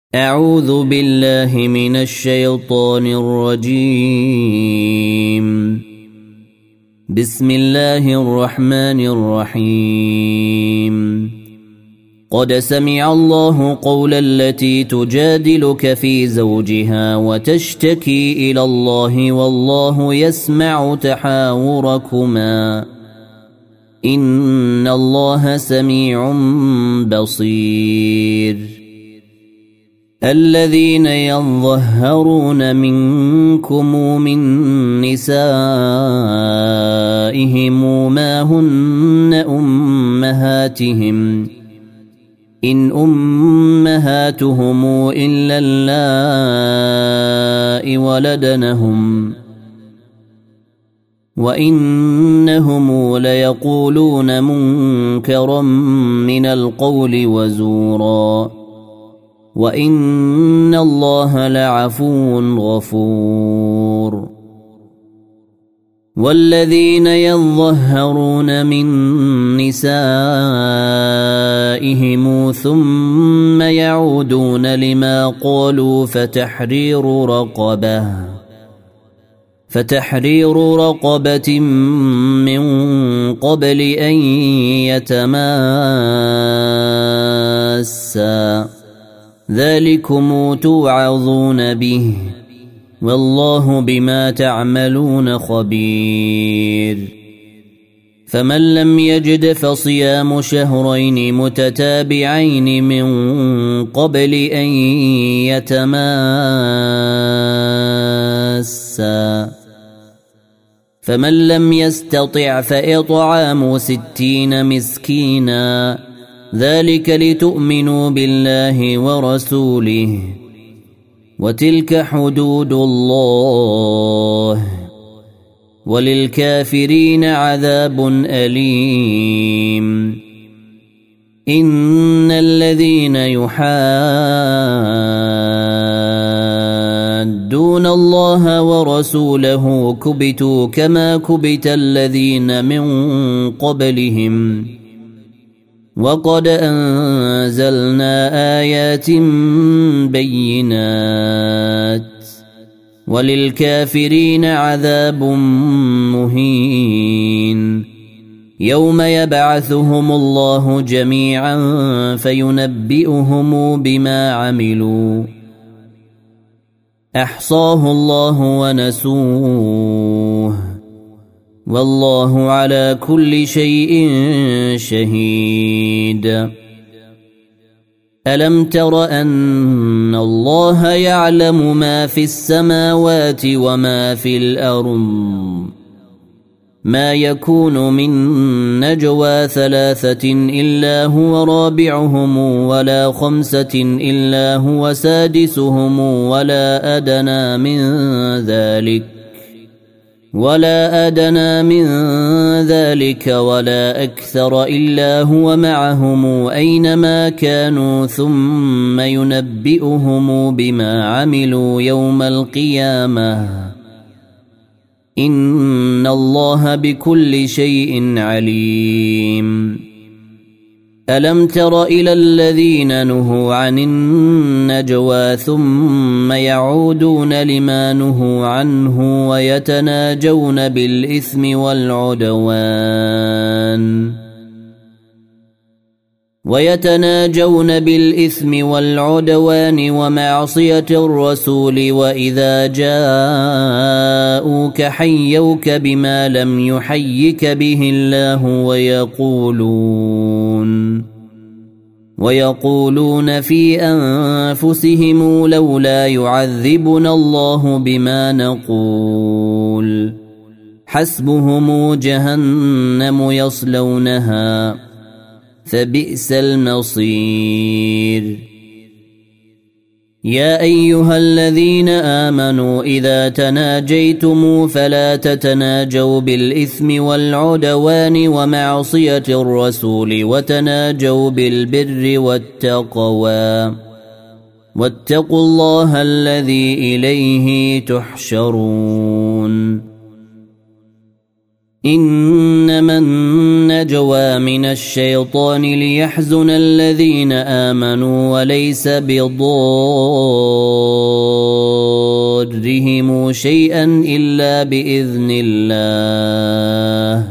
أعوذ بالله من الشيطان الرجيم. بسم الله الرحمن الرحيم. قد سمع الله قول التي تجادلك في زوجها وتشتكي إلى الله والله يسمع تحاوركما إن الله سميع بصير. الذين يظهرون منكم من نسائهم ما هن أمهاتهم إن أمهاتهم إلا اللائي ولدنهم وإنهم ليقولون منكرا من القول وزورا وإن الله لعفو غفور. والذين يظهرون من نسائهم ثم يعودون لما قالوا فتحرير رقبة من قبل أن يتماسا ذلكم توعظون به والله بما تعملون خبير. فمن لم يجد فصيام شهرين متتابعين من قبل أن يتماسا فمن لم يستطع فإطعام 60 مسكينا ذلك لتؤمنوا بالله ورسوله وتلك حدود الله وللكافرين عذاب أليم. إن الذين يحادون الله ورسوله كبتوا كما كبت الذين من قبلهم وقد أنزلنا آيات بينات وللكافرين عذاب مهين. يوم يبعثهم الله جميعا فينبئهم بما عملوا أحصاه الله ونسوه والله على كل شيء شهيد. ألم تر أن الله يعلم ما في السماوات وما في الأرض ما يكون من نجوى 3 إلا هو رابعهم ولا 5 إلا هو سادسهم ولا أدنى من ذلك ولا أكثر إلا هو معهم أينما كانوا ثم ينبئهم بما عملوا يوم القيامة إن الله بكل شيء عليم. ألم تر إلى الذين نهوا عن النجوى ثم يعودون لما نهوا عنه ويتناجون بالإثم والعدوان ومعصية الرسول وإذا جاءوك حيوك بما لم يحيك به الله ويقولون في أنفسهم لولا يعذبنا الله بما نقول حسبهم جهنم يصلونها فبئس المصير. يا أيها الذين آمنوا إذا تناجيتم فلا تتناجوا بالإثم والعدوان ومعصية الرسول وتناجوا بالبر والتقوى واتقوا الله الذي إليه تحشرون. إنما النجوى من الشيطان ليحزن الذين آمنوا وليس بضارهم شيئا إلا بإذن الله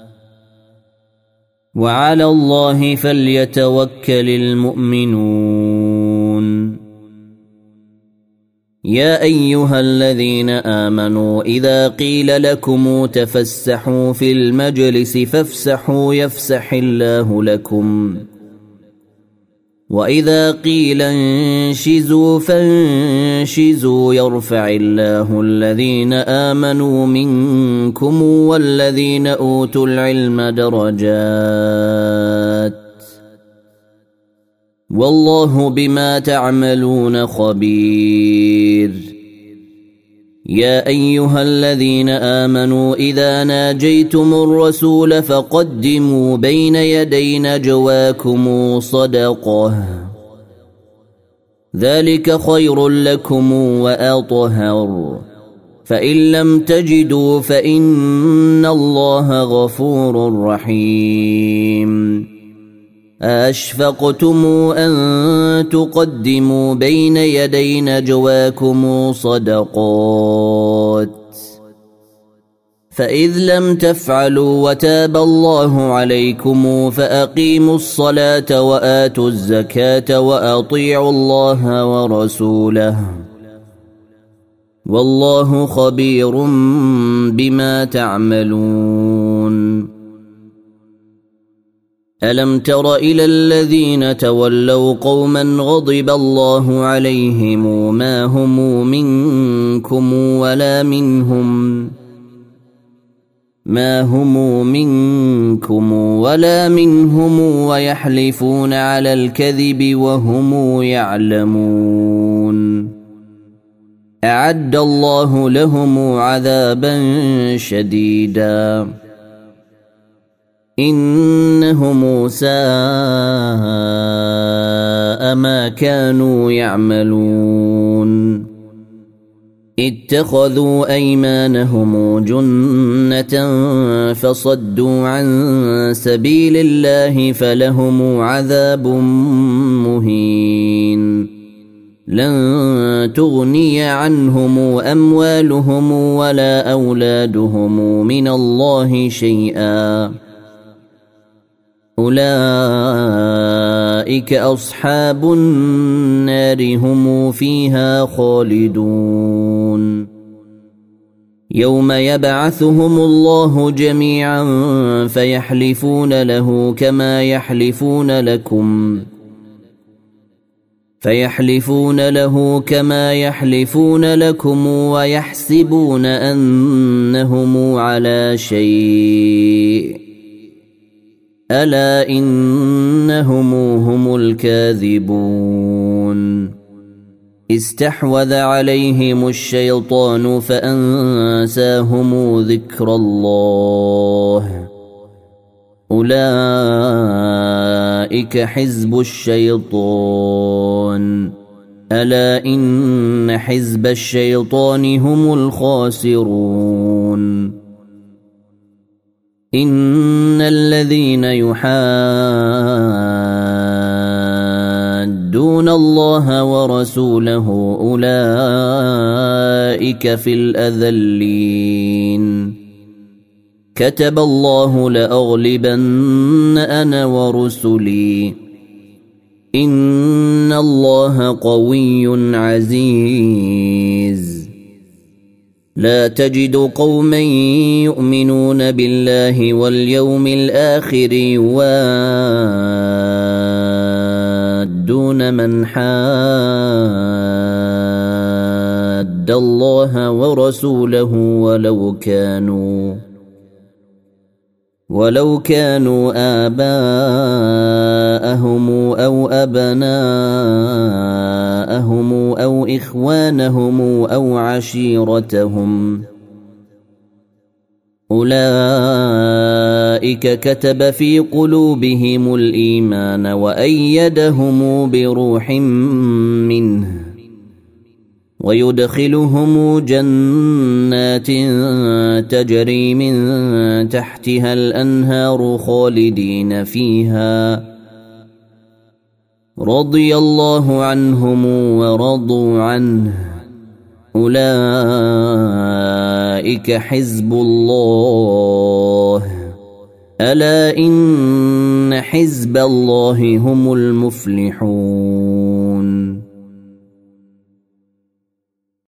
وعلى الله فليتوكل المؤمنون. يا أيها الذين آمنوا إذا قيل لكم تفسحوا في المجلس فافسحوا يفسح الله لكم وإذا قيل انشزوا فانشزوا يرفع الله الذين آمنوا منكم والذين أوتوا العلم درجات والله بما تعملون خبير. يا أيها الذين آمنوا إذا ناجيتم الرسول فقدموا بين يدي نجواكم صدقة ذلك خير لكم وأطهر فإن لم تجدوا فإن الله غفور رحيم. أشفقتم أن تقدموا بين يدي نجواكم صدقات فإذ لم تفعلوا وتاب الله عليكم فأقيموا الصلاة وآتوا الزكاة وأطيعوا الله ورسوله والله خبير بما تعملون. ألم تر إلى الذين تولوا قوما غضب الله عليهم ما هم منكم ولا منهم ويحلفون على الكذب وهم يعلمون أعد الله لهم عذابا شديدا إنهم ساء ما كانوا يعملون اتخذوا أيمانهم جنة فصدوا عن سبيل الله فلهم عذاب مهين لن تغني عنهم أموالهم ولا أولادهم من الله شيئا أولئك أصحاب النار هم فيها خالدون. يوم يبعثهم الله جميعا فيحلفون له كما يحلفون لكم ويحسبون أنهم على شيء ألا إنهم هم الكاذبون. استحوذ عليهم الشيطان فأنساهم ذكر الله أولئك حزب الشيطان ألا إن حزب الشيطان هم الخاسرون. إن الذين يحادون الله ورسوله أولئك في الأذلين كتب الله لأغلبن أنا ورسلي إن الله قوي عزيز. لا تجد قوما يؤمنون بالله واليوم الآخر يوادون من حاد الله ورسوله ولو كانوا آباءهم أو أبناءهم أو إخوانهم أو عشيرتهم أولئك كتب في قلوبهم الإيمان وأيدهم بروح منه ويدخلهم جنات تجري من تحتها الأنهار خالدين فيها رضي الله عنهم ورضوا عنه أولئك حزب الله ألا إن حزب الله هم المفلحون.